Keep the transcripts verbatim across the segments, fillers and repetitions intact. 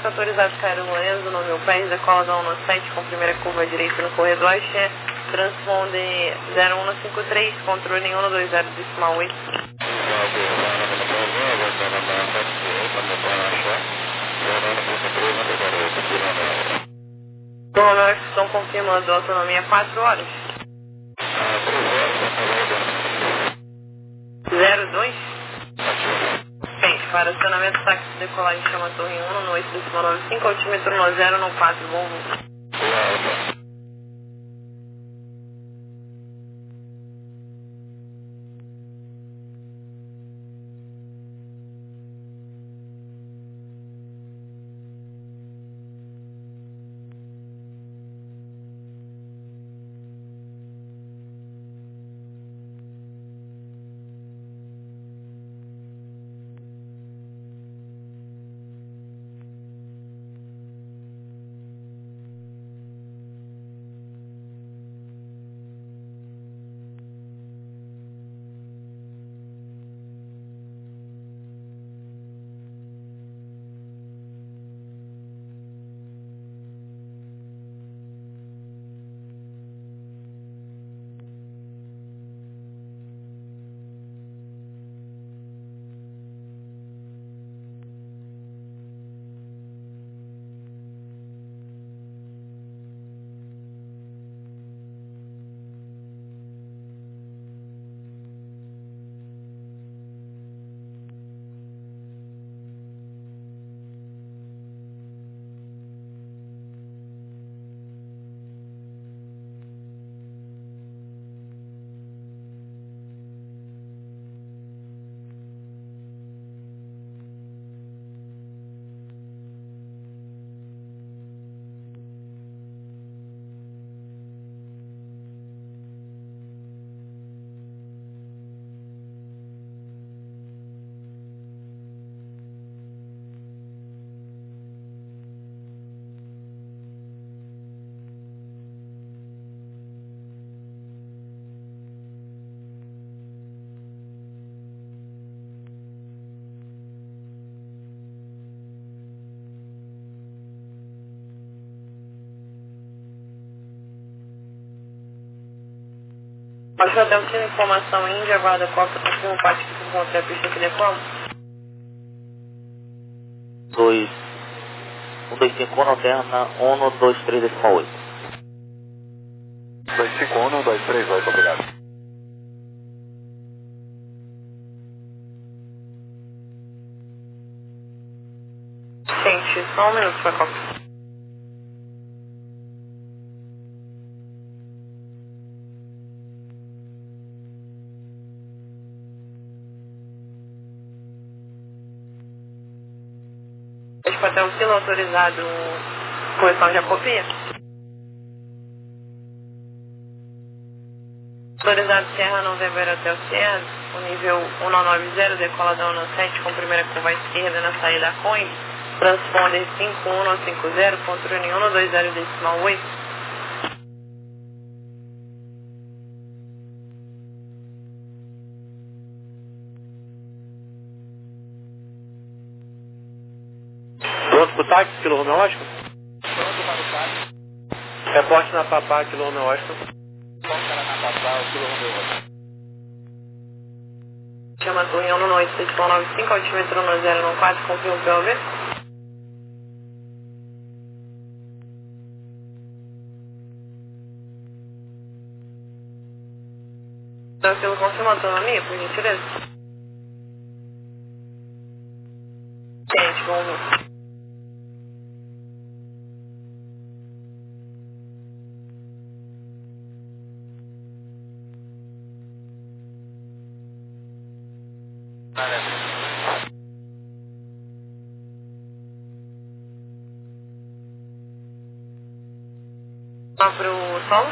Aeronáutica autorizado Cairo Lorenzo, no meu país, decola da um sete com primeira curva direita no corredor Axé, transponde zero um cinco três, controle um dois zero decimal oito. Nós estão confirmando a autonomia quatro horas. zero dois? Bem, para acionamento táxi de decolagem chama Torre um no oito nove cinco, altímetro no zero no quatro, bom voo. Pode fazer o time informação Índia, guarda Costa, confirma o parte que encontra a pista que decola? dois, um dois cinco um, alterna um dois três decimal oito. dois cinco um, um dois três oito, obrigado. Gente, só um minuto para confirmar. Até o silo autorizado correção de copia. Autorizado Sierra November Hotel Sierra, o nível um nove zero, decola da um sete com primeira curva à esquerda na saída da Coin, transponder cinco um cinco zero, controle um dois zero decimal oito. Pronto para o táxi, quilo Romeo Oscar? Pronto para o táxi. Reporte na Papá, quilo Romeo Oscar. Ponta na Papá, quilo Romeo Oscar. Chama Torre um no oito seis nove cinco, altímetro no zero no quatro, confirma o P O V. Tranquilo, confirma a autonomia, por gentileza. Gente, vamos ver. Lá pro sol?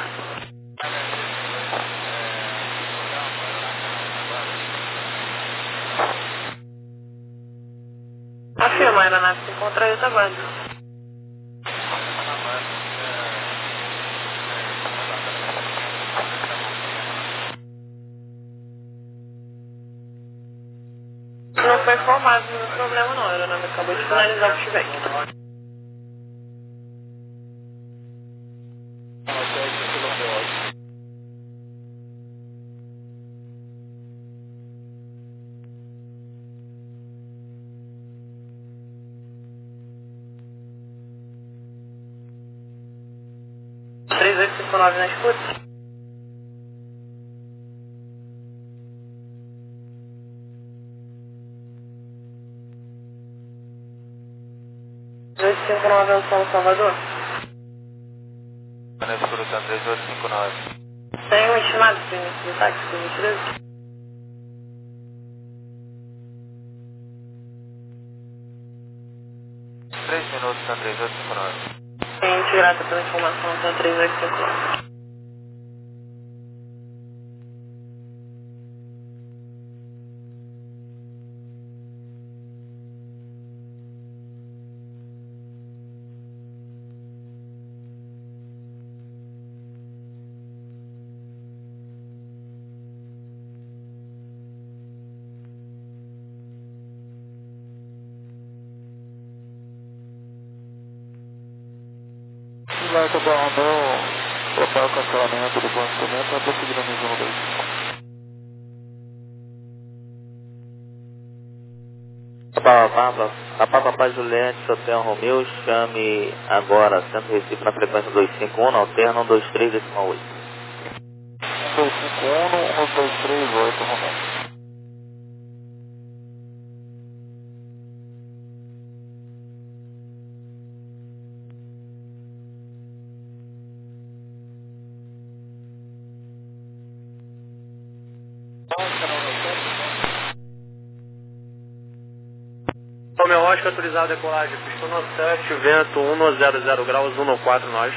Afirma, a aeronave se encontra aí, tá bom. Não foi informado nenhum problema não, a aeronave acabou de finalizar o feedback. oito cinco nove na escuta. oito cinco nove é o São Salvador. Na escura São três oito cinco nove. Tem um estimado para o início do táxi, por gentileza? três minutos São três oito cinco nove. Gente, grata pela informação, São três oito cinco nove. Vai acabar o meu, botar o cancelamento do fornecimento, vai prosseguir no mesmo dois. Papa, Papa, Papai Juliette, Hotel Romeu, chame agora, Centro Recife na frequência dois cinco um, alterna um dois três decimal oito. um dois cinco um, um dois três oito, Romeu. Romeu Oscar, autorizado a decolagem, pista no sete, vento um zero zero graus, um quatro nós.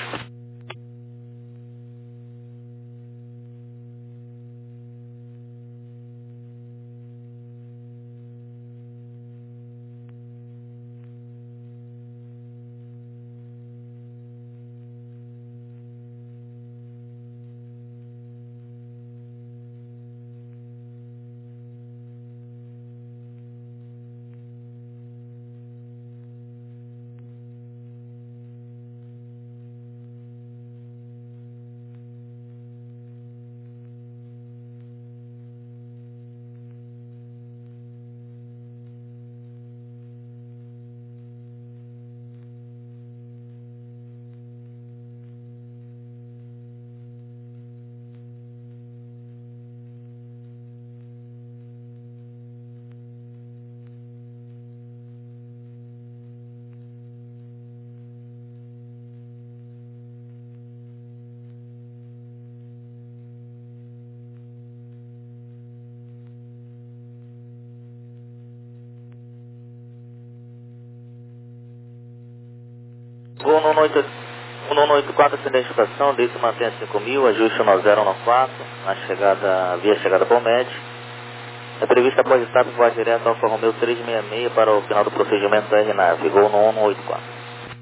Gol no nono oito quatro, ascendente de estação, desde mantenha cinco mil, ajuste um zero um quatro, na chegada, via chegada Palmed. É prevista após estar que vai direto ao Alfa Romeo trezentos e sessenta e seis para o final do procedimento da aeronave. Gol no nono oito quatro.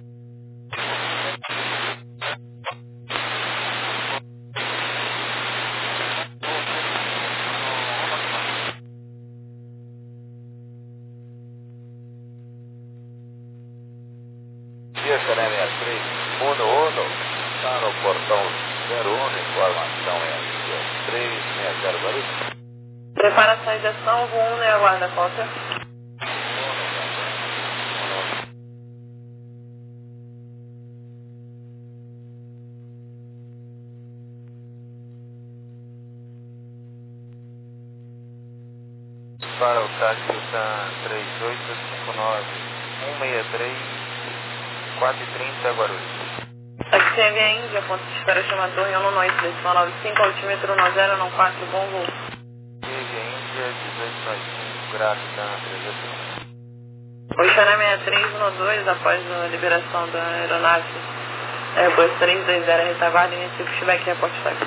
Via Xaré sessenta e três, Uno Uno, está no portão zero um, informação é a três sessenta Guarulhos. Prepara a saída São João e aguarda a cópia. Para o táxi está três oito cinco nove, um seis três, quatro trinta Guarulhos. Táxi C V Índia, ponto de espera chama Torre um nove decimal nove cinco, altímetro um zero um quatro, bom voo. Índia, dezoito noventa e cinco, gráfica três oito um. Oxané sessenta e três um dois, após a liberação da aeronave Airbus trezentos e vinte, retaguarda, inicia o pushback e reporte táxi.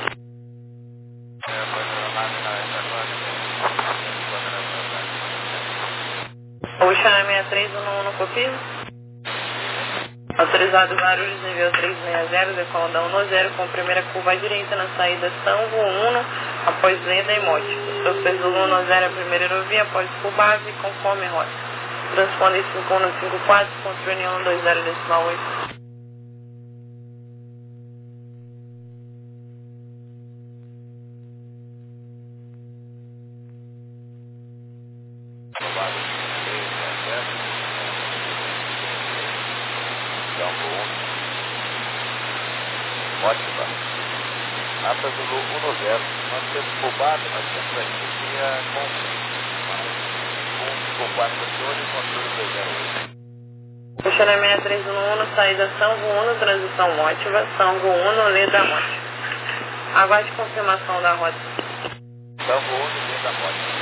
Oxané sessenta e três um no copio. Autorizado Guarulhos, nível trezentos e sessenta, decolando um zero com primeira curva à direita na saída São João, após Leda e Mote. Surfers Zulu um zero, a primeira aerovia, após por base, conforme rota. Transponder cinco um cinco quatro, controle um dois zero decimal oito. Ótimo. Zulu um zero. Nós temos culpado, nós temos aqui via conflito. Mas um culpado do senhor e controle dois zero oito. Funcionamento três um um, saída Sango um, transição Mótiva, Sango um, letra Mótiva. Aguarde confirmação da rota. Sango um, letra Mótiva.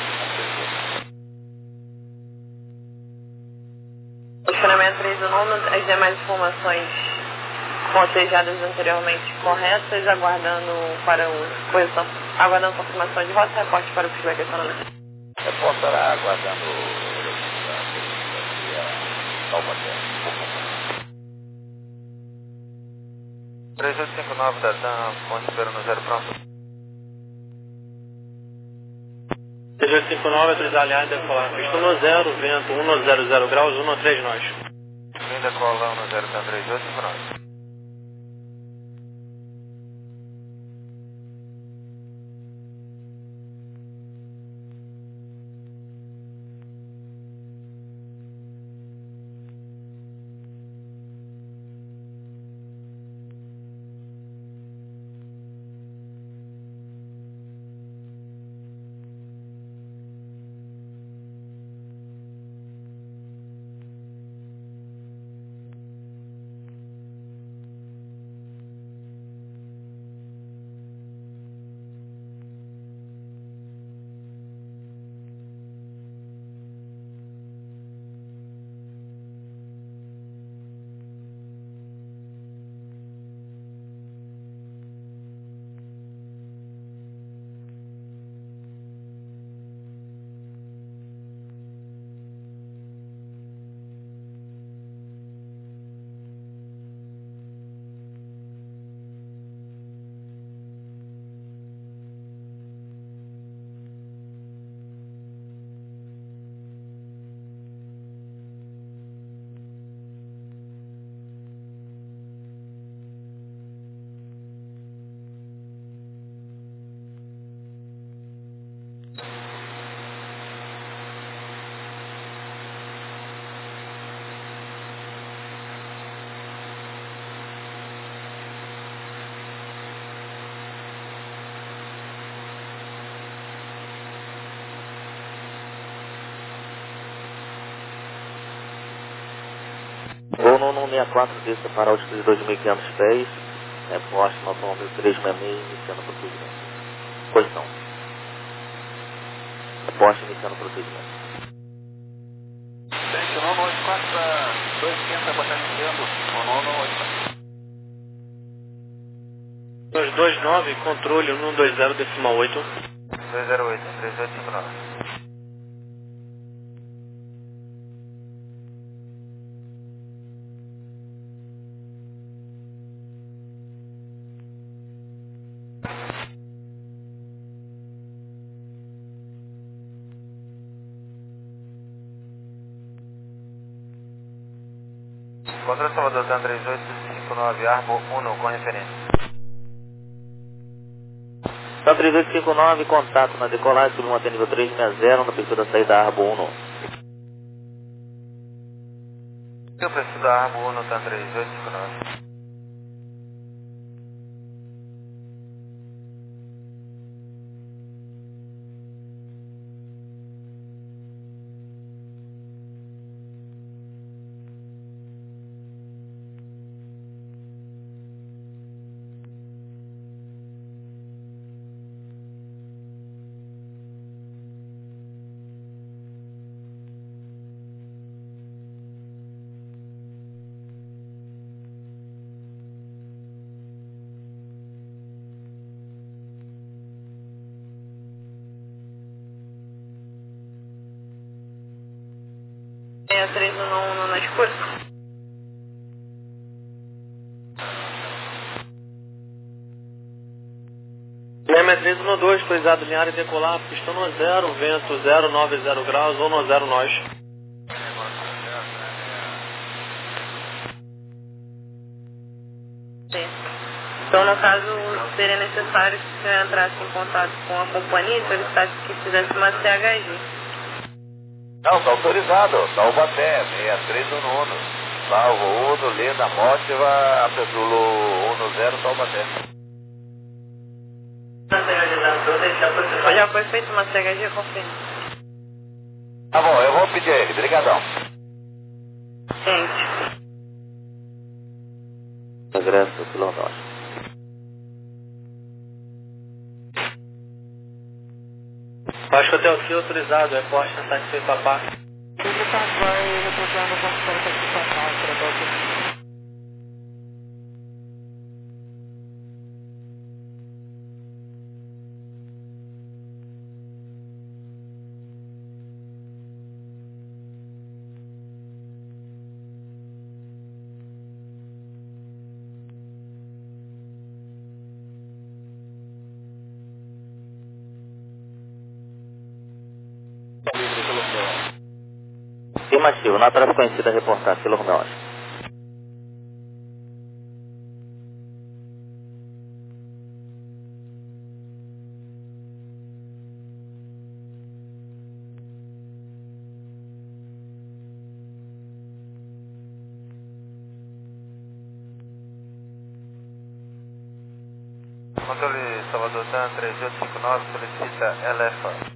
Funcionamento três um um, as demais informações contejadas anteriormente corretas, aguardando para o posição, aguardando confirmação de rota, reporte para o feedback econômico. Reportará aguardando três oito cinco nove da T A M, ponte esperando zero pronto. três oito cinco nove, autorizar aliado, decolar. Pista um zero, vento um zero zero graus, um três nós. Vem decolar um zero, tá três oito cinco nove. Gol no sessenta e quatro, desça para altitude de dois mil e quinhentos pés, é, poste no automóvel trezentos e sessenta e seis, iniciando o procedimento. Posição. Poste iniciando o procedimento. Sete, nono, oito, quatro, dois, quinhentos, abaixar iniciando, nono, oito, dois dois nove, controle um dois zero, decimal oito. dois zero oito, três oito cinco nove. Controle Salvador, TAM três oito cinco nove, Arbo um, com referência. TAM três oito cinco nove, contato na decolagem, submantém nível trezentos e sessenta, na abertura da saída Arbo um. Eu preciso da Arbo um, TAM três oito cinco nove. É três um um na escura. Leme três um dois, autorizado linear e decolar, pista um zero, vento zero nove zero graus, um zero nós. Sim. Então, no caso, seria necessário que você entrasse em contato com a companhia e solicitasse que fizesse uma C H G. Não, está autorizado. Taubaté, seis três um um. Salvo Uno, Leda, Mótiva, Apesulu um zero, Taubaté. Já foi feita uma C H G, confirma. Tá bom, eu vou pedir a ele. Obrigadão. Gente. Regresso, quilômetro norte. Acho que até o que autorizado, é poste na satisfeito a parte. Vai retornando com a satisfação para todos. Afirmativo, na tarefa conhecida a reportar, Kilo Romeo Oscar. Controle Salvador Dan três oito cinco nove, solicita Elefa.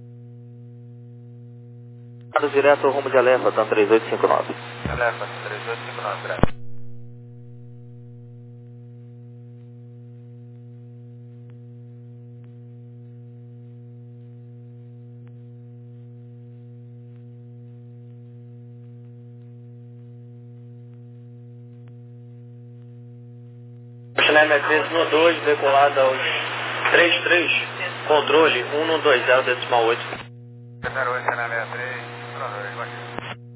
Direto ao rumo de Elefa, TAM três oito cinco nove. Elefa, três oito cinco nove, graças. Chileme três um dois, decolada aos trinta e três, controle um um dois zero decimal oito. zero oito sessenta e três, bom dia.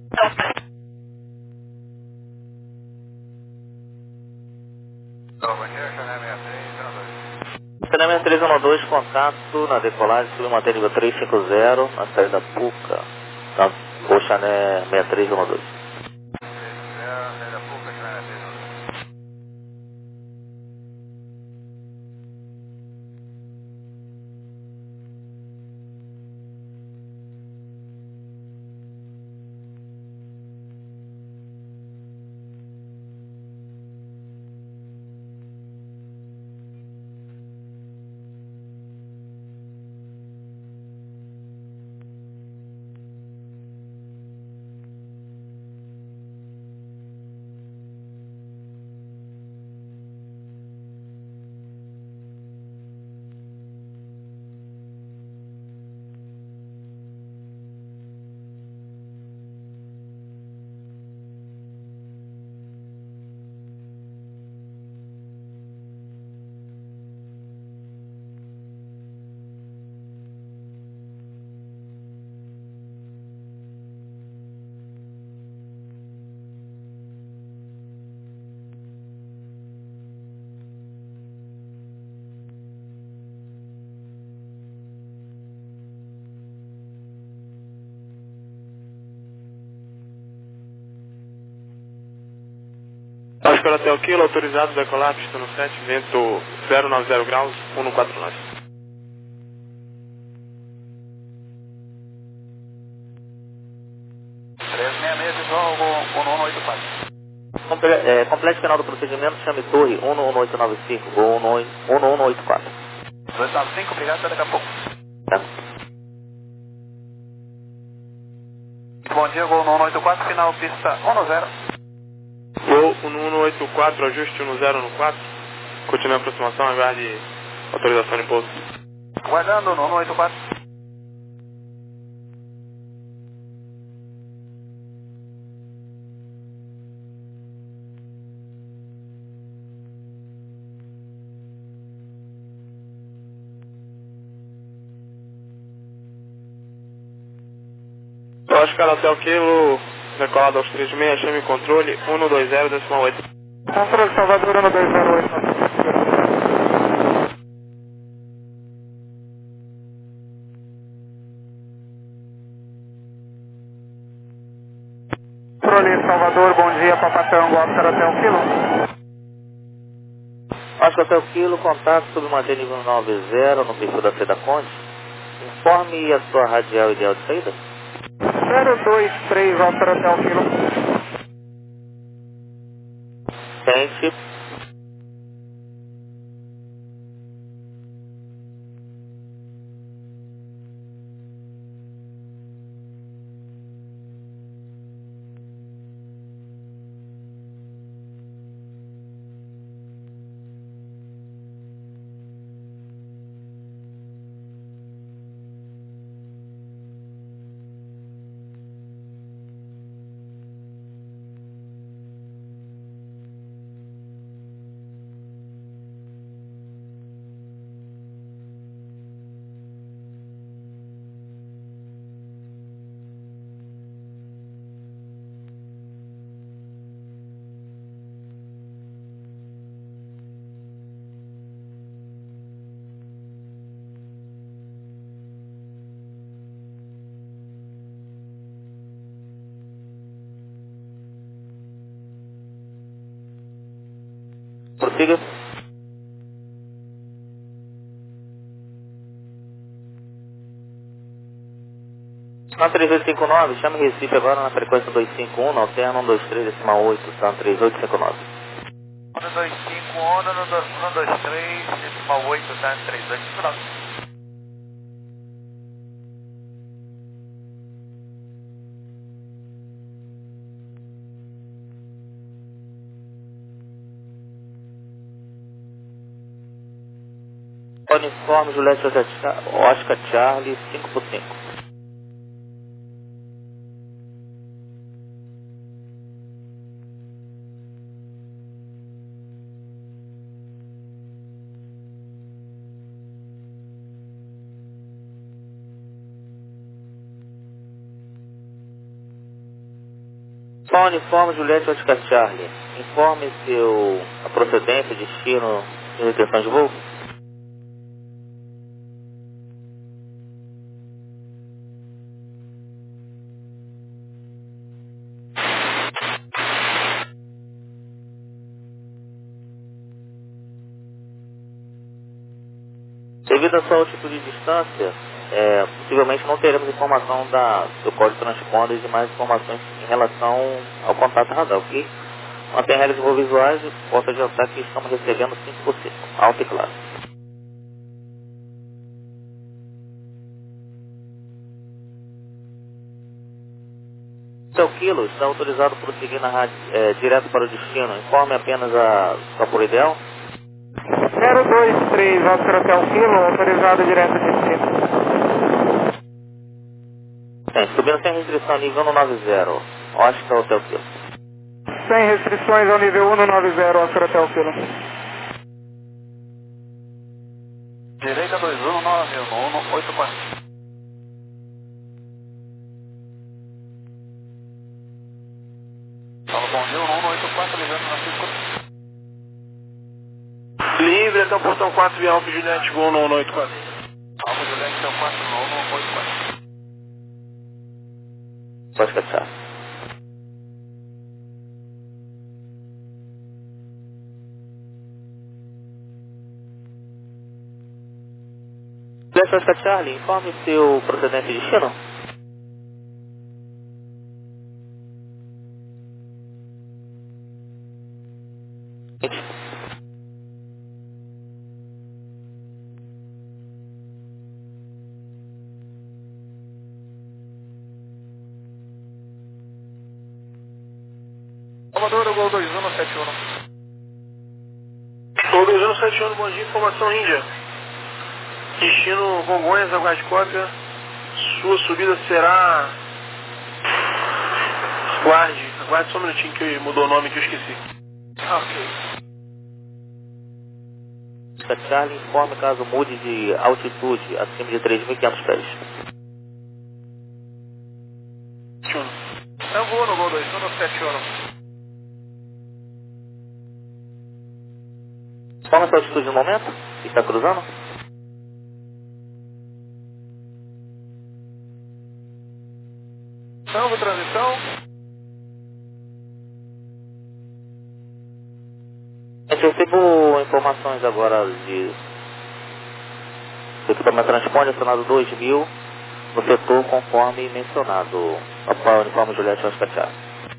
Bom dia, Chileme sessenta e três, zero dois. Chileme três um dois, contato na decolagem, submanter nível trezentos e cinquenta, na saída Puca, tá? Oxané sessenta e três um dois. Saída Puca, Chileme três um dois. Oscar até o quilo, autorizado decolar, pista no sete, vento zero nove zero graus, um um quatro nove. três seis seis, visual, um um oito quatro. Comple é, complete final do procedimento, chame torre um um oito nove cinco, ou um um oito quatro. dois nove cinco, obrigado, até daqui a pouco. Tá? Bom dia, Gol um um oito quatro, final pista um zero. Gol um um oito quatro, ajuste um zero no quatro. Continue a aproximação, aguarde autorização de pouso. Guardando um um oito quatro. Oscar até o quilo, decolado aos três seis, chame controle um um dois zero decimal oito. Controle Salvador um dois zero oito. Controle Salvador, bom dia, Papatango, Oscar até o quilo. Oscar até o quilo, contato submanter nível noventa no perfil da Seda Conde. Informe a sua radial ideal de saída. zero dois três, Oscar até o quilo. Sente. Prossiga. Na três oito cinco nove, chame Recife agora na frequência dois cinco um, na alterna um dois três, decimal oito, tá no três oito cinco nove. um dois cinco, onda no um dois três, decimal oito, tá no três oito cinco nove. Uniforme Juliette Oscar Charlie, cinco por cinco. Só uniforme Juliette Oscar Charlie. Informe seu a procedência, destino e retenção de voo. Devido à sua altitude e distância, é, possivelmente não teremos informação da, do código de transponder e demais informações em relação ao contato radar, ok? Mantém regras de voo visuais e posso adiantar que estamos recebendo cinco por cinco, alto e claro. Seu quilo está autorizado por seguir na rádio é, direto para o destino. Informe apenas a sua por ideal. zero dois três, Oscar Hotel Kilo, autorizado direto de destino. Sim, subindo sem restrição, nível cento e noventa, Oscar Hotel Kilo. Sem restrições ao nível cento e noventa, Oscar Hotel Kilo. Direita dois um nove um um oito quatro. Fala, bom dia, um um oito quatro, ligando na cinco. Livre até o portão quatro via Alfa Juliette, voo no um oito quatro. Alfa Juliette, seu quatro no um oito quatro. Pode fechar. Oscar Charlie, informe seu procedente de destino. Salvador, Gol dois um sete um. Gol dois um sete um, bom dia, informação Índia. Destino Congonhas, aguarde cópia. Sua subida será... Aguarde, aguarde só um minutinho que mudou o nome que eu esqueci. Ok. Oscar Charlie, informe caso mude de altitude acima de três mil e quinhentos pés. Eu vou no Gol dois um sete um. Qual é a sua altitude no momento? Está cruzando? Salve, transição. Eu recebo informações agora de do equipamento transponder acionado dois mil no setor conforme mencionado. Opa, uniforme Juliette Oscar Charlie.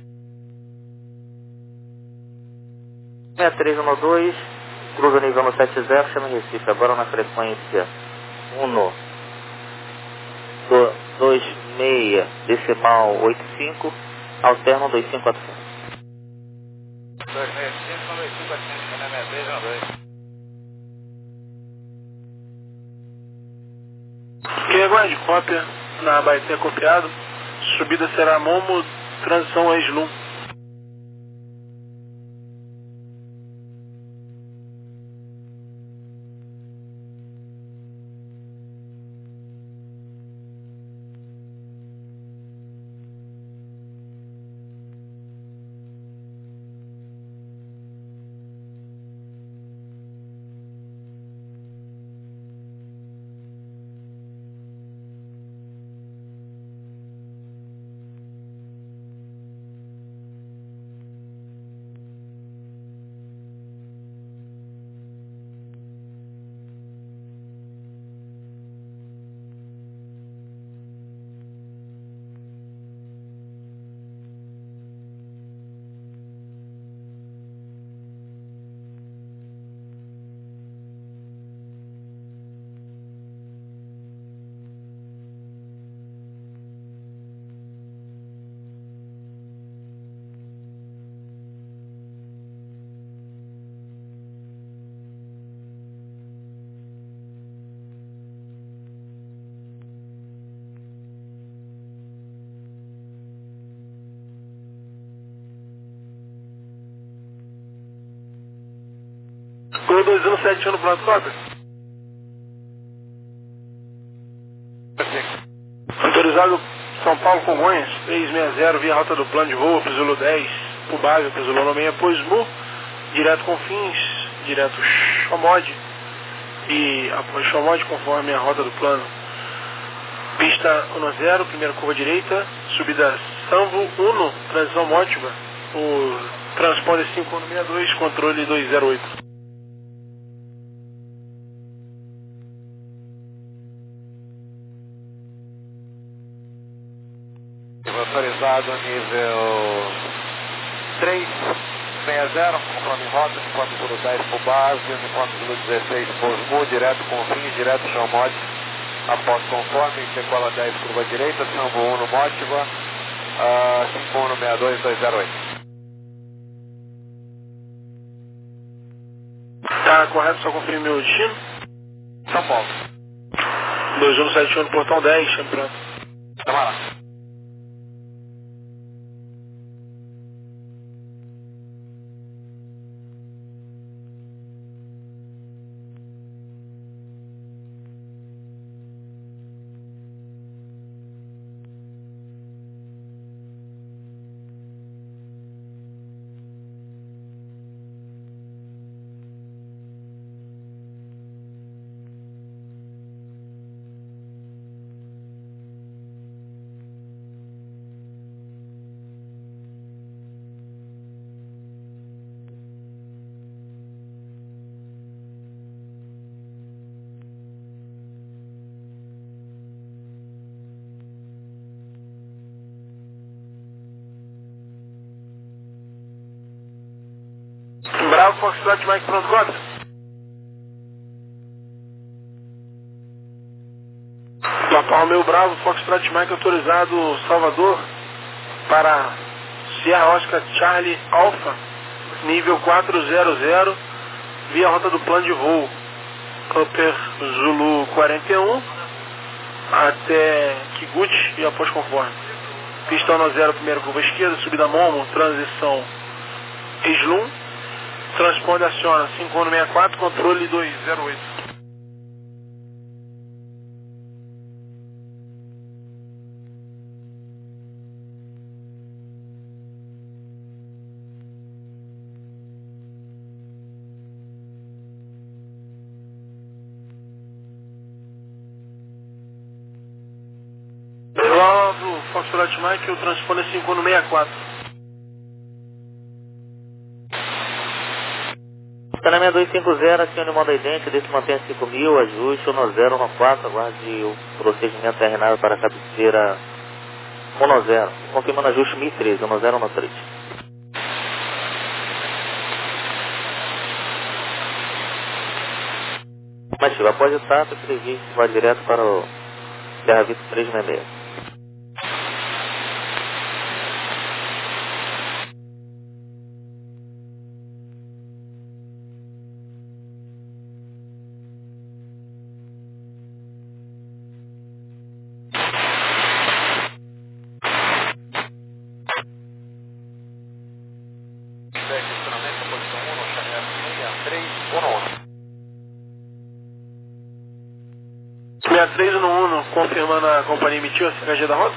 seis três um dois, cruza nível no sete zero, chama Recife agora na frequência um dois seis, decimal oito cinco, alterna um dois cinco quatro cinco. dois seis cinco, dois cinco quatro cinco, meu nome é três um dois. Quem aguarde cópia na Baité copiado. Subida será Momo, transição a Slum. Zulu dois um sete um no pronto, cota. Autorizado São Paulo Congonhas, três seis zero, via rota do plano de voo, para Zulu dez, Pubávio, para Zulu nove seis, Poismu, direto Confins, direto Xomode, e após Xomode, conforme a rota do plano. Pista um zero, primeira curva direita, subida Sambo um, transição Mótiva, o transponder cinco um seis dois, controle dois zero oito. Autorizado nível três seis zero, conforme rota, uniforme Zulu dez por base, uniforme Zulu dezesseis Posmu, direto Confins, direto Xomode, após conforme, decola dez, curva direita, Sambo um no Mótiva, uh, cinco um seis dois dois zero oito. Tá correto, só confirme meu destino? São Paulo. dois um sete um no portão dez, chame pronto. Tamo lá. Bravo, Foxtrot, Mike, pronto, cota. Papa Romeu Bravo, Foxtrot, Mike, autorizado Salvador para Sierra Oscar Charlie Alpha, nível quatro zero zero, via rota do plano de voo, Upper Zulu quarenta e um, até Kiguchi e após conforme. Pista um zero, primeira curva esquerda, subida Momo, transição Slum, transponder aciona cinco um seis quatro, controle dois zero oito. Bravo, Foxtrot Mike, o transponder cinco um seis quatro. Canamento dois cinco zero, acione o modo idêntico, desse mantenha cinco mil, ajuste um zero um quatro, aguarde o procedimento terminado para a cabeceira um zero, confirmando ajuste mil e treze, um zero um três. Mas após o status, previsto, vai direto para o Terra Vista três seis seis. sessenta e três no um, confirmando a companhia emitiu a C H G da rota?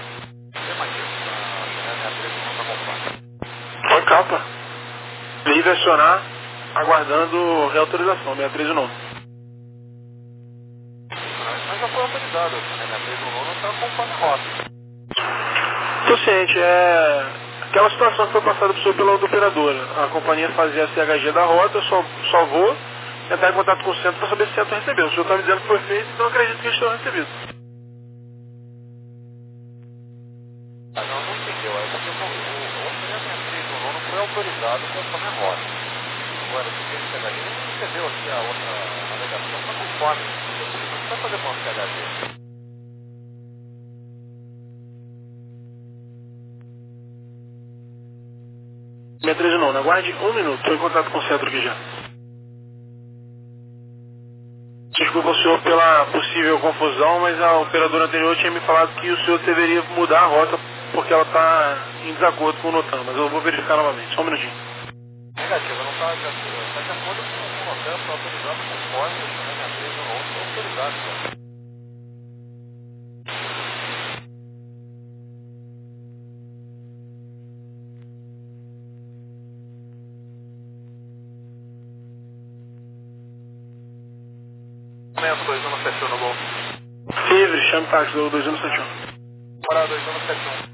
Foi capa. Livre acionar, aguardando reautorização, sessenta e três no um. Mas já foi autorizado, sessenta e três no um não está acompanhando a rota. Tô ciente, é aquela situação que foi passada por pela outra operadora. A companhia fazia a C H G da rota, eu só, só vou entrar em contato com o centro para saber se o centro recebeu. O senhor está me dizendo que foi feito, então eu acredito que eles tenham recebido. Ah, não, não entendeu. É porque o sessenta e três no um não foi autorizado conforme a rota. Agora, se tem C H G, ele não recebeu aqui a outra alegação, está conforme. Não precisa fazer com a C H G. sessenta e três no um, aguarde um minuto, estou em contato com o centro aqui já. Desculpa o senhor pela possível confusão, mas a operadora anterior tinha me falado que o senhor deveria mudar a rota porque ela está em desacordo com o NOTAM, mas eu vou verificar novamente, só um minutinho. Negativa, não está de acordo com o NOTAM. campo autorizado conforme o Chanel três um um foi autorizado, cara. Momento dois um sete um no gol. Livre, chame táxi do dois um sete um. Bora dois um sete um.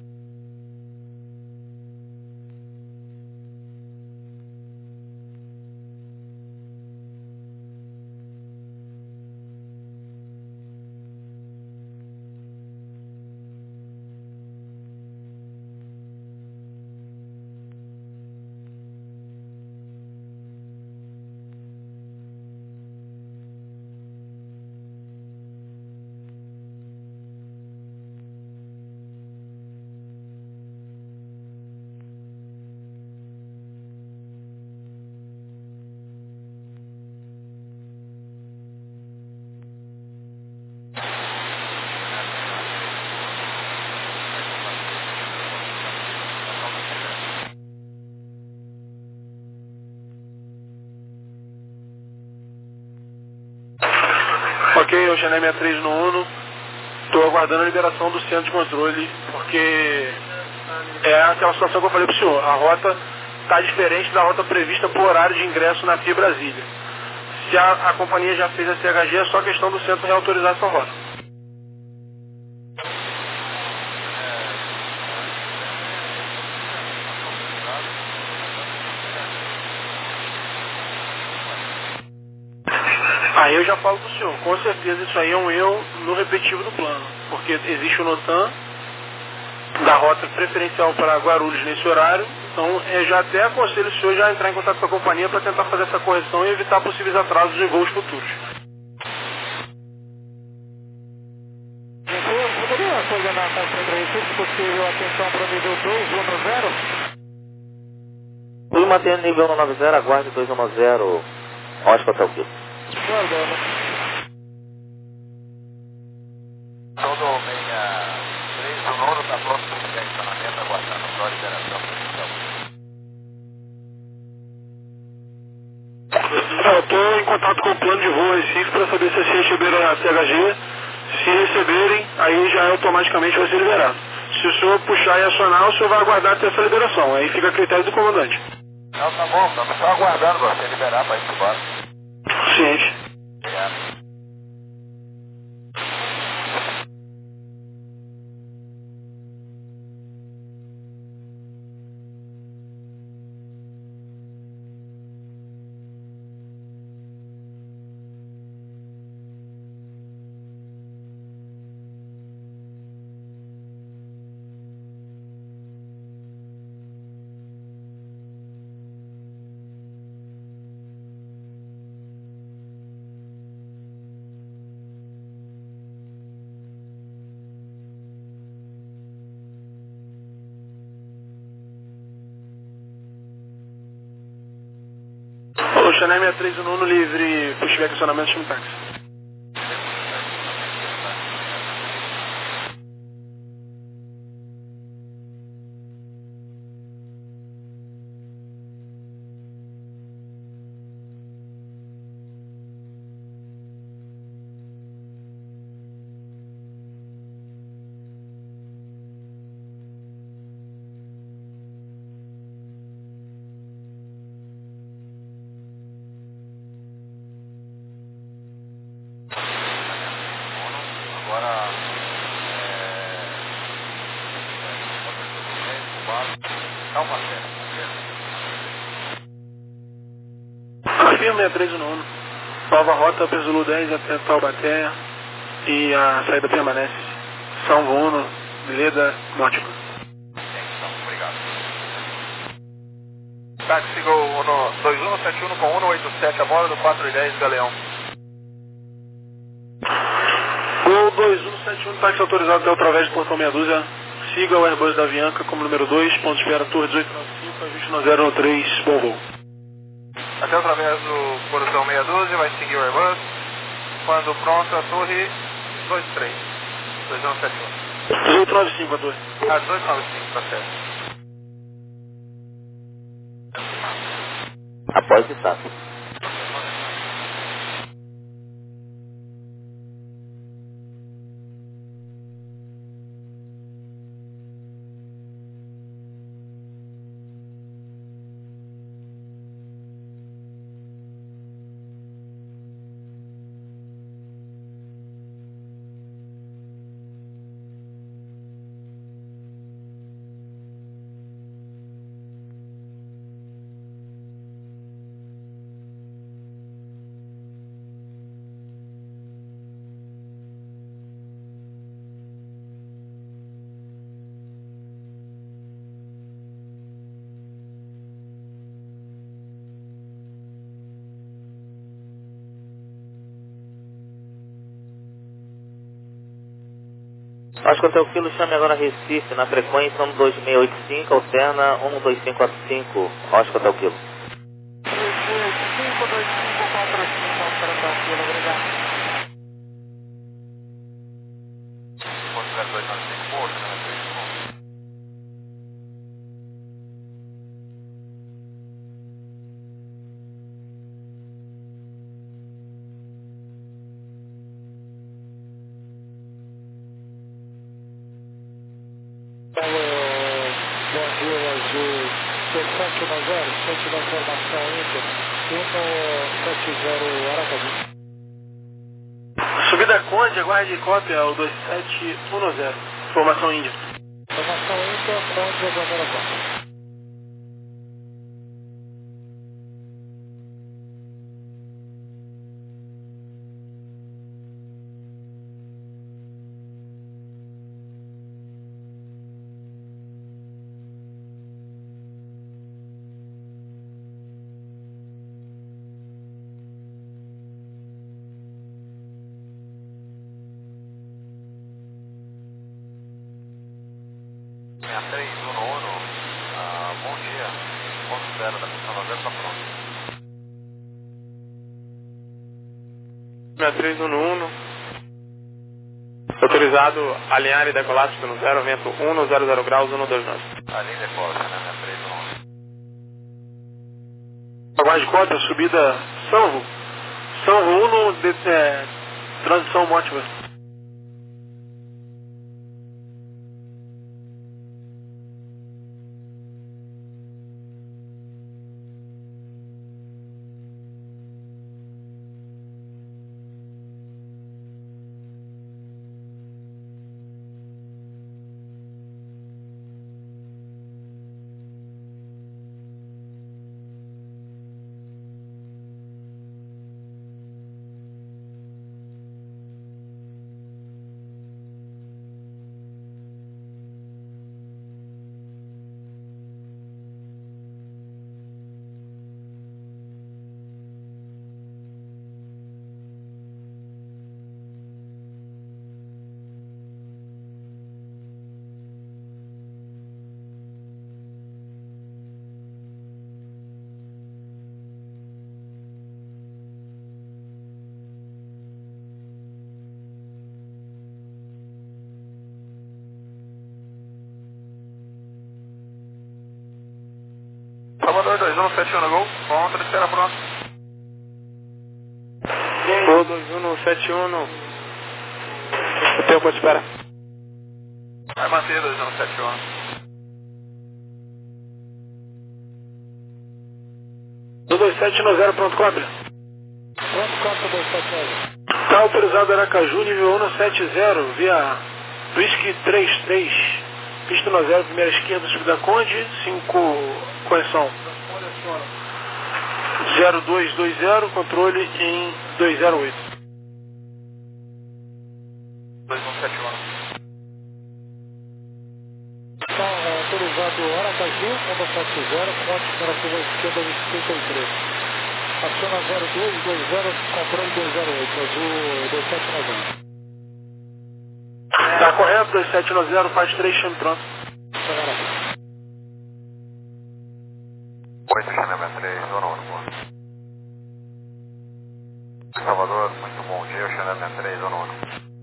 Ok, o Chanel sessenta e três no Uno. Estou aguardando a liberação do centro de controle, porque é aquela situação que eu falei para o senhor. A rota está diferente da rota prevista por horário de ingresso na F I A Brasília. Se a, a companhia já fez a C H G, é só questão do centro reautorizar essa rota. Aí eu já falo para o senhor, com certeza isso aí é um erro no repetitivo do plano, porque existe o NOTAM da rota preferencial para Guarulhos nesse horário, então eu já até aconselho o senhor já a entrar em contato com a companhia para tentar fazer essa correção e evitar possíveis atrasos em voos futuros. Poderia coordenar com o centro aí, se possível, atenção para o nível dois um zero? Fui mantendo nível um nove zero, aguarde dois um zero, Oscar até o quilo. Guardando. Todo meia três do nono está pronto para o estacionamento, aguardando a liberação do Eu estou em contato com o plano de voo Recife para saber se vocês receberam a C H G. Se receberem, aí já automaticamente vai ser liberado. Se o senhor puxar e acionar, o senhor vai aguardar até essa liberação. Aí fica a critério do comandante. Não, tá bom, estamos só aguardando você liberar para ir embora. Ciente. Obrigado. O Chanel sessenta e três no Uno livre, pushback acionamento, chame táxi. Agora, é... Calma, Afirma sessenta e três no Uno. Nova rota, Peso Zulu dez até Taubaté e a saída permanece. Salvo Uno, Leda, Mótico. Então, obrigado. Táxi Gol dois um sete um com um oito sete a bordo do quatro e dez Galeão. Gol dois um sete um, táxi autorizado até através do portão meia dúzia. Siga o Airbus da Avianca como número dois, ponto de espera Torre dezoito nove cinco, ajuste no zero um três, bom voo. Até através do portão meia dúzia, vai seguir o Airbus. Quando pronto, a torre dois três, dois um sete um. dezoito nove cinco a torre. Ah, dezoito nove cinco, tá certo. Após o status. Oscar Hotel Kilo, chame agora Recife, na frequência um dois seis oito cinco, alterna um dois cinco quatro cinco, Oscar Hotel Kilo. cinco dois cinco quatro cinco, Oscar Hotel Kilo, obrigado. zero dois nove cinco, boa, Chanel três. Bom dia, Azul sete nove zero, sete da formação Inter, um sete zero Aracaju. Subida Conde, aguarde cópia ao dois sete um zero, formação Índia. Formação Inter, Conde, aguardando a cópia. sessenta e três, um um, ah, bom dia, ponto zero da pista nove está pronto. sessenta e três um um, autorizado alinhar e decolar no zero, vento um zero zero graus, um dois nove. Ali decola, né, sessenta e três um um. Aguarde cópia, subida Sanvo, Sanvo um, de, é, transição Mótiva. Salvador dois um sete um no gol, contra, espera pronto. Gol dois um sete um, tempo de espera. Vai manter dois um sete um. dois sete zero, pronto, cópia. Pronto, cópia dois sete zero. Está autorizado Aracaju, nível um sete zero, via Whisky três três, pista no zero, primeira esquerda, subida Conde, cinco, correção. zero dois dois zero, controle em dois zero oito. dois um sete um. Então, é, autorizado Aracaju, um sete zero, ponte para a curva esquerda de cinquenta e três. Aciona zero dois dois zero, controle dois zero oito, azul dois sete nove zero. Está correto, dois sete zero, faz três, chame pronto. oito, Chanel três, um um, boa. Salvador, muito bom dia, Chanel três, um um.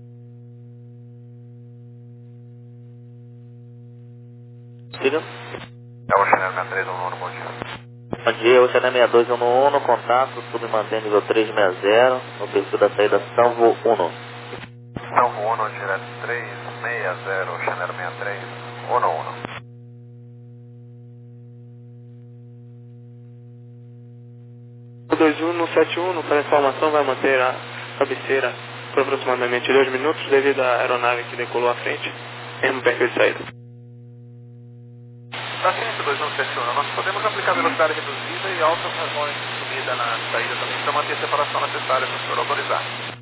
Diga. É o Chanel três, um um, bom dia. Bom dia, o Chanel sessenta e dois um um, contato, submantém nível três seis zero, no perfil da saída Sanvo um. Sanvo um, direto três seis zero, Chanel sessenta e três, um um. dois um sete um, para informação, vai manter a cabeceira por aproximadamente dois minutos devido à aeronave que decolou à frente, mesmo perfil de saída. Está certo, dois um sete um. Nós podemos aplicar velocidade reduzida e altas razões de subida na saída também para manter a separação necessária para o senhor autorizar.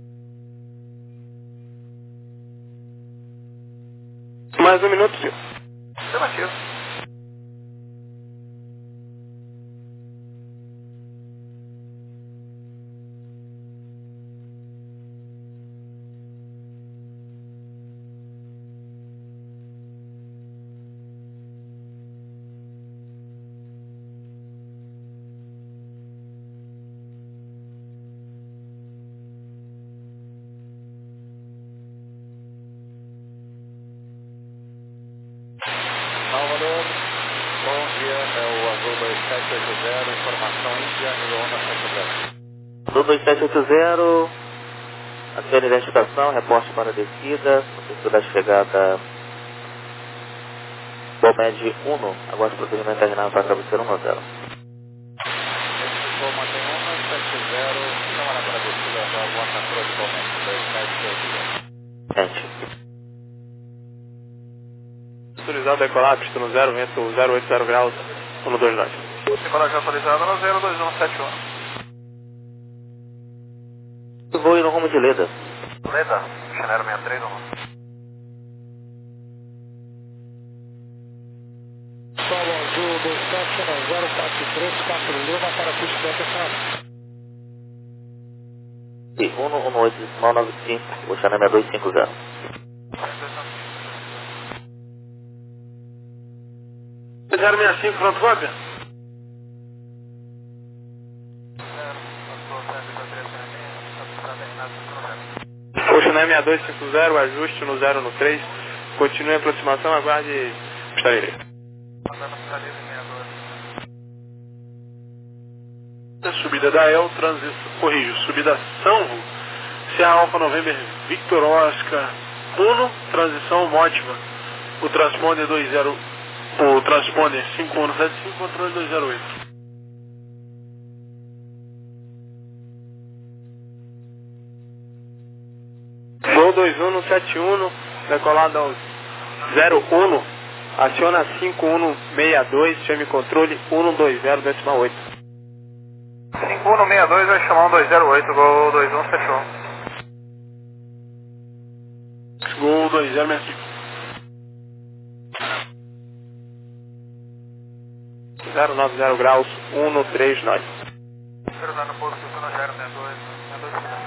Mais um minuto, senhor. Afirmativo. dois sete oito zero, informação Índia, nível onda sete zero. Azul dois sete oito zero, acione a identificação, reporte para a descida, no sentido da chegada Bomed um, agora o procedimento terminado para a cabeceira um zero. Esse voo mantém onda sete zero, chama para a descida da rua controle de Bomed, dois sete oito zero. Gente. Autorizado decolar, pista no zero, vento zero oito zero graus, um dois nove. Decolagem autorizada no zero dois um sete um. Vou ir no rumo de Leda. Leda, Chanero sessenta e três, vamos. Solo Azul dois sete nove zero quatro três quatro Lima para a pista internacional. E um um oito nove nove cinco, o Chanel é dois cinco zero. zero seis cinco, pronto, cópia? Ocean sessenta e dois cinquenta, ajuste no zero no três, continue a aproximação, aguarde pista livre. Subida da El, transição, corrijo, subida Sanvo, Serra Alfa November Victor Oscar um, transição Motiva, o transponder dois zero, o transponder cinco um sete cinco, controle dois zero oito. Gol dois um sete um, decolado aos zero um, aciona cinco um seis dois, chame controle um dois zero decimal oito. cinco um seis dois vai chamar um dois zero oito, Gol dois um sete um. Gol dois zero seis cinco. zero nove zero graus, um três nove. Cruzando no posto no zero sessenta e dois, sessenta e dois.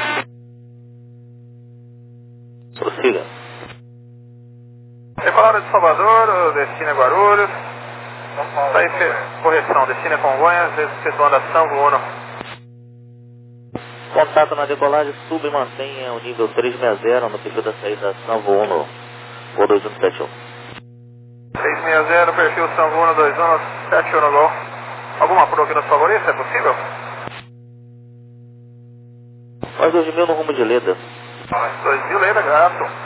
Prossiga. Decolada de Salvador, destino é Guarulhos. Tá aí, correção, destino é Congonhas, efetuando a Sanvo um. Contato na decolagem, sub e mantenha o nível trezentos e sessenta no perfil da saída Sanvo um, ou dois um sete um. trezentos e sessenta, perfil Sanvo um, dois um sete um, Gol. Alguma pro que nos favoreça, é possível? Mais dois mil no rumo de Leda. dois mil, Leda, gato.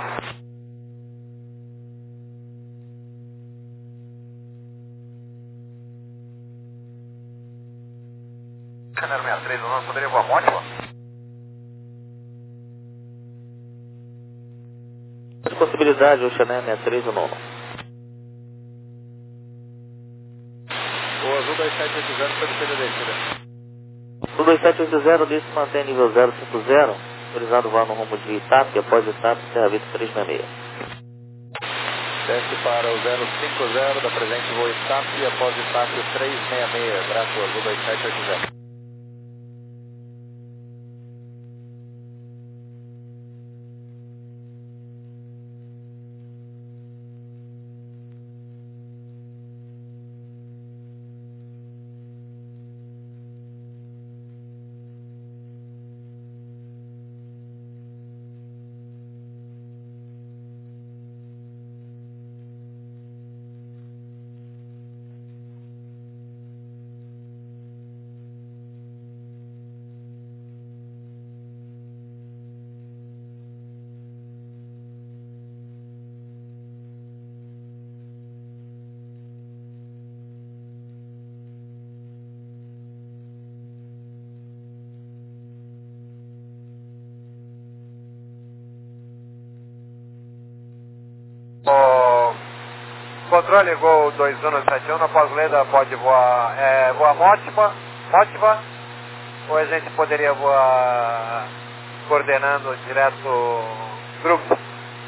Canero sessenta e três, não poderia voar monte, pô? Essa possibilidade, o Chanel sessenta e três, o nono. O Azul dois sete oito zero foi descida descida. O dois sete oito zero desse mantém nível zero cinco zero, autorizado voar no rumo de Itap, após Itap, Serra Vitor trezentos e sessenta e seis. Desce para o zero cinco zero da presente voo Itap e após Itap trezentos e sessenta e seis, braço Azul dois sete oito zero. O controle Gol dois um sete um, após Leda pode voar, é, voar Motiva, Motiva, ou a gente poderia voar coordenando direto grupo?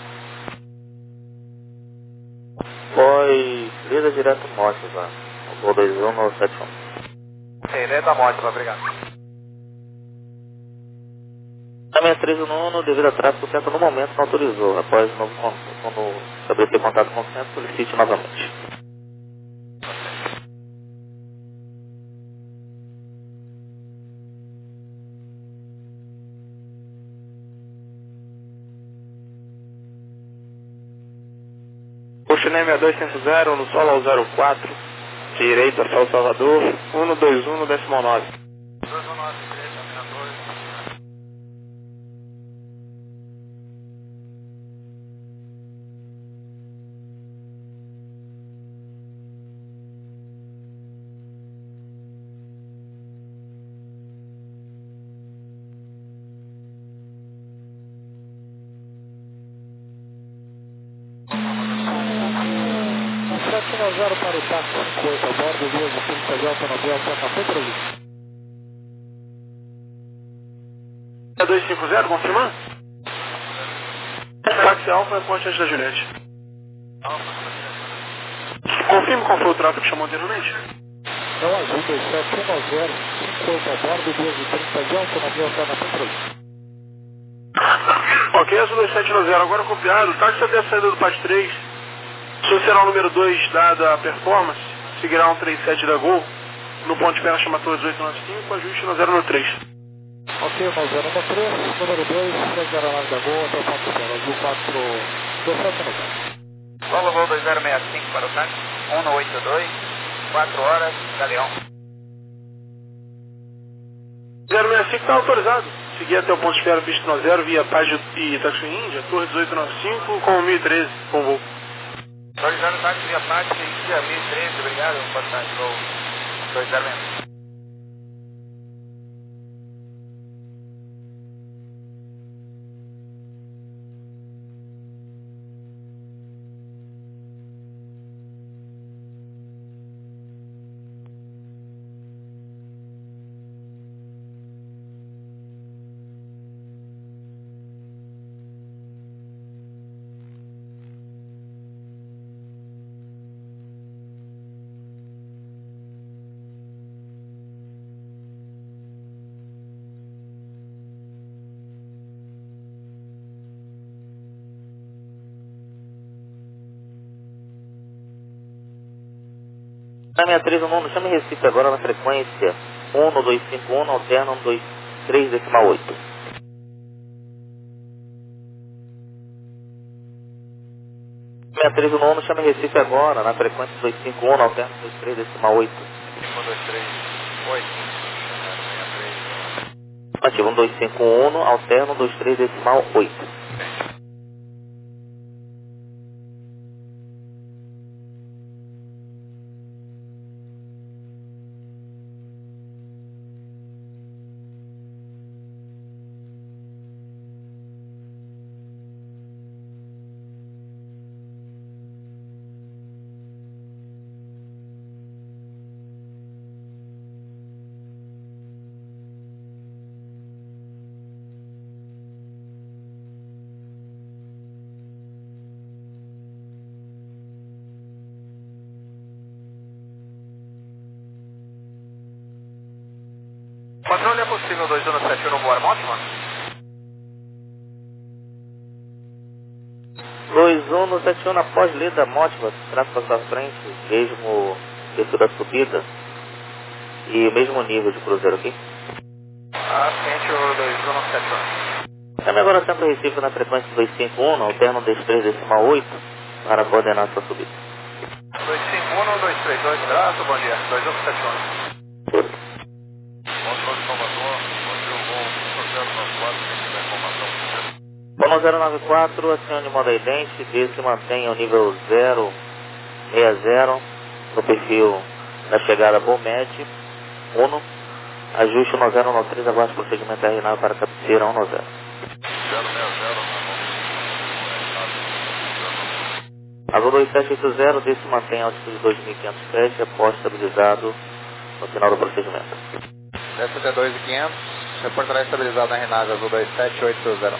Foi Leda direto Motiva, o dois um sete um. Ok, Leda Motiva, obrigado. A sessenta e três, o nono, devido a tráfego, o centro no momento não autorizou. Após o novo, quando estabelecer contato com o centro, solicite novamente. Ocean sessenta e dois cinquenta, no solo ao zero quatro, Direita, Sol Salvador, um dois um, decimal nove. dois um nove, direita, sessenta e dois. sete a zero para o táxi cinco oito, a bordo duas e trinta de alta na Delta na Petrolina. É dois cinco zero, confirmando? Táxi Alfa, ponte antes da Juliette. Confirme qual foi o tráfego que chamou anteriormente. Então, azul dois sete um zero, cinco oito a bordo duas e trinta de alta na Delta na Petrolina. Ok, azul dois sete um zero, agora copiado, táxi até a saída do Pátio três. Se você será o número dois dada a performance, seguirá um três sete da Gol, no ponto de pé chama Torres oito nove cinco, ajuste no zero nove três. Ok, no zero nove três, número dois, frente à aeronave da Gol, até o ponto zero, azul quatro dois sete um zero. Solo Gol dois zero seis cinco para o táxi, um oito dois, quatro horas, Galeão. zero seis cinco está autorizado. Seguir até o ponto de espera visto no zero via Paz e Taxi Índia, Torre dezoito nove cinco com mil e treze, com voo. dois zero táxi via Paz e Índia, mil e treze, obrigado, boa tarde, Gol dois zero seis. sessenta e três, o nono, chame Recife agora na frequência um dois cinco um, alterna um dois três decimal oito. sessenta e três, o nono, chame Recife agora na frequência dois cinco um, alterna um dois três decimal oito. um dois três, oito. Ativo um dois cinco um, alterna um dois três decimal oito. Controle é possível dois um sete um no Boa Mortimer? dois um sete um após lida Mortimer, tráfego para frente, mesmo preço da subida e o mesmo nível de cruzeiro aqui. Ascente o dois um sete um. Chame agora Centro Recife na frequência dois cinco um, alterna um dois três decimal oito para coordenar sua subida. dois cinco um, dois três dois, traço, bom dia, dois um sete um. Bono zero nove quatro, acione modo idente, D se mantenha o nível zero seis zero no perfil da chegada Bomed um, ajuste no zero nove três, aguarde procedimento R nove para cabeceira um zero. Azul dois sete oito zero, D se mantém a altitude dois mil e quinhentos pés, após estabilizado no final do procedimento. S T dois mil e quinhentos, reportará estabilizado na R nove Azul dois sete oito zero.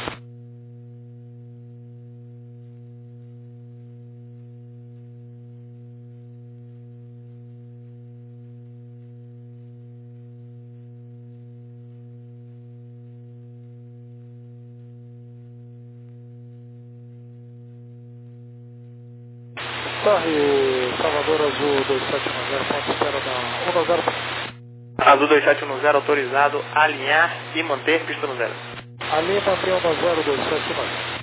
Torre Salvador Azul dois sete um zero, ponto espera da um zero. Azul dois sete um zero, autorizado, alinhar e manter pista no zero. Ali mantém um zero dois sete um zero.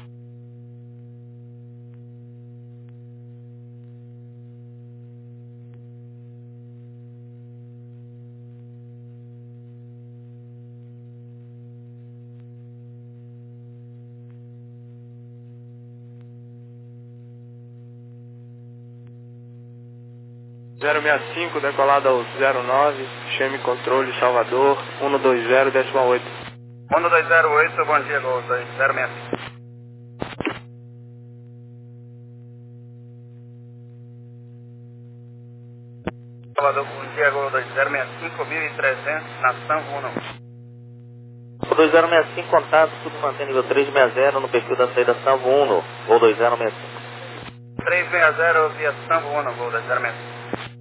zero seis cinco, decolado ao zero nove, chame controle Salvador, um dois zero, décimo oito. um dois zero oito, bom dia, Gol zero seis cinco. Salvador, bom dia, Gol zero seis cinco, mil e trezentos, na Sanvo um. dois zero seis cinco, contato, tudo mantém nível três seis zero no perfil da saída Sanvo um, Gol dois zero seis cinco. três seis zero via Sanvo um, Gol dois zero seis cinco.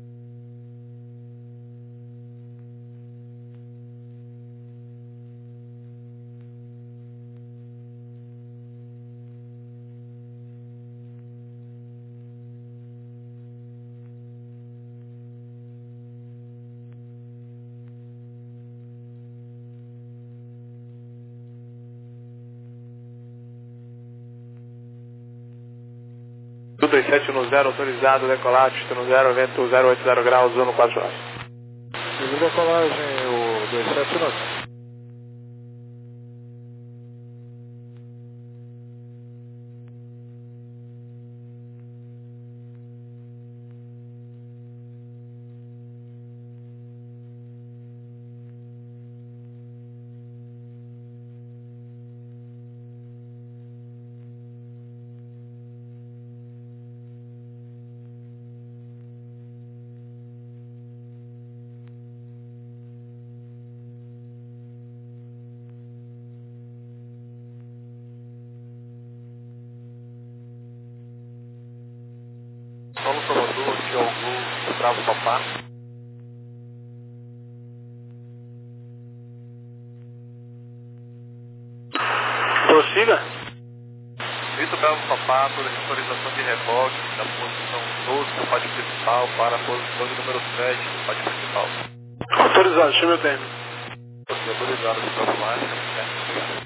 dois sete um zero, autorizado, decolado, no zero, vento zero oito zero graus, um quatro nove. Segundo decolagem, o dois sete um zero. Paulo Salvador, Diogo, Bravo Papá. Prossiga. Vitor Bravo Papá, toda a autorização de reboque da posição doze no pátio principal para a posição de número sete no pátio principal. Autorizado, chame o término. Autorizado de calculagem, né?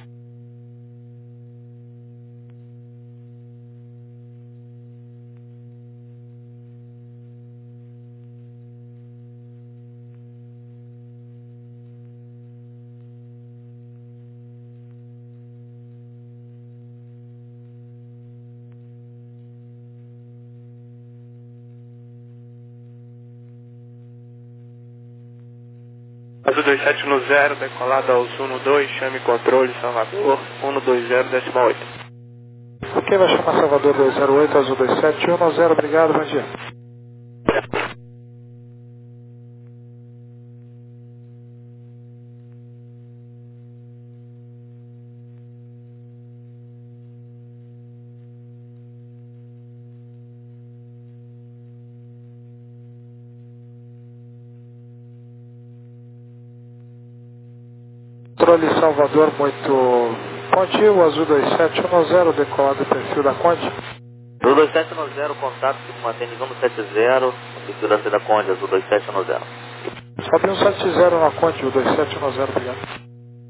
Azul dois sete um zero, decolado aos um dois, chame controle Salvador, um dois zero, décimo oito. Ok, vai chamar Salvador dois zero oito, Azul dois sete um zero, obrigado, bom dia. Controle Salvador, muito Conde, o Azul dois sete um zero, decolado do perfil da Conde. Azul dois sete um zero, contato, tudo mantém nível um sete zero no perfil da saída Conde, Azul dois sete um zero. Sobe um sete zero na Conde, o dois sete um zero, obrigado.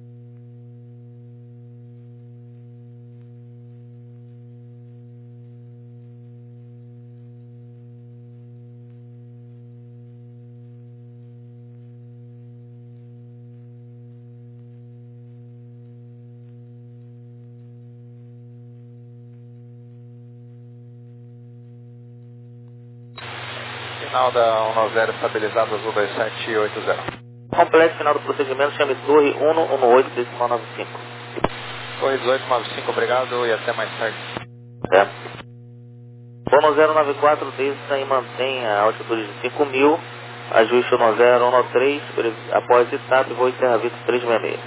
Final da um zero estabilizado, Azul dois sete oito zero. Completo, final do procedimento, chame Torre um um oito, decimal nove cinco. Torre dezoito nove cinco, obrigado e até mais tarde. É. Voo zero nove quatro, desça e mantém a altitude de cinco mil, ajuste no zero um três, após etapa, voo Serra Vitor três seis seis.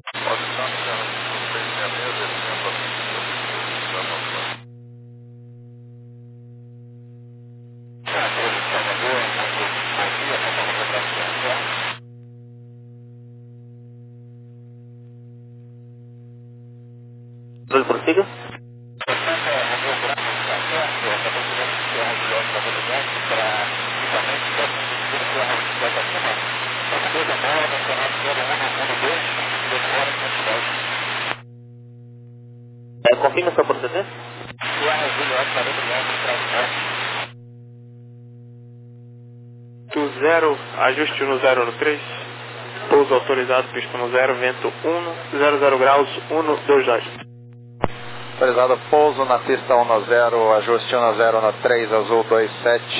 Controle, prossiga. É, confirma sua procedência. Do zero, ajuste no zero no três, pouso autorizado, pista no zero, vento um, zero zero graus, um dois dois. Autorizado pouso na pista um zero, ajuste um zero no três, Azul dois sete.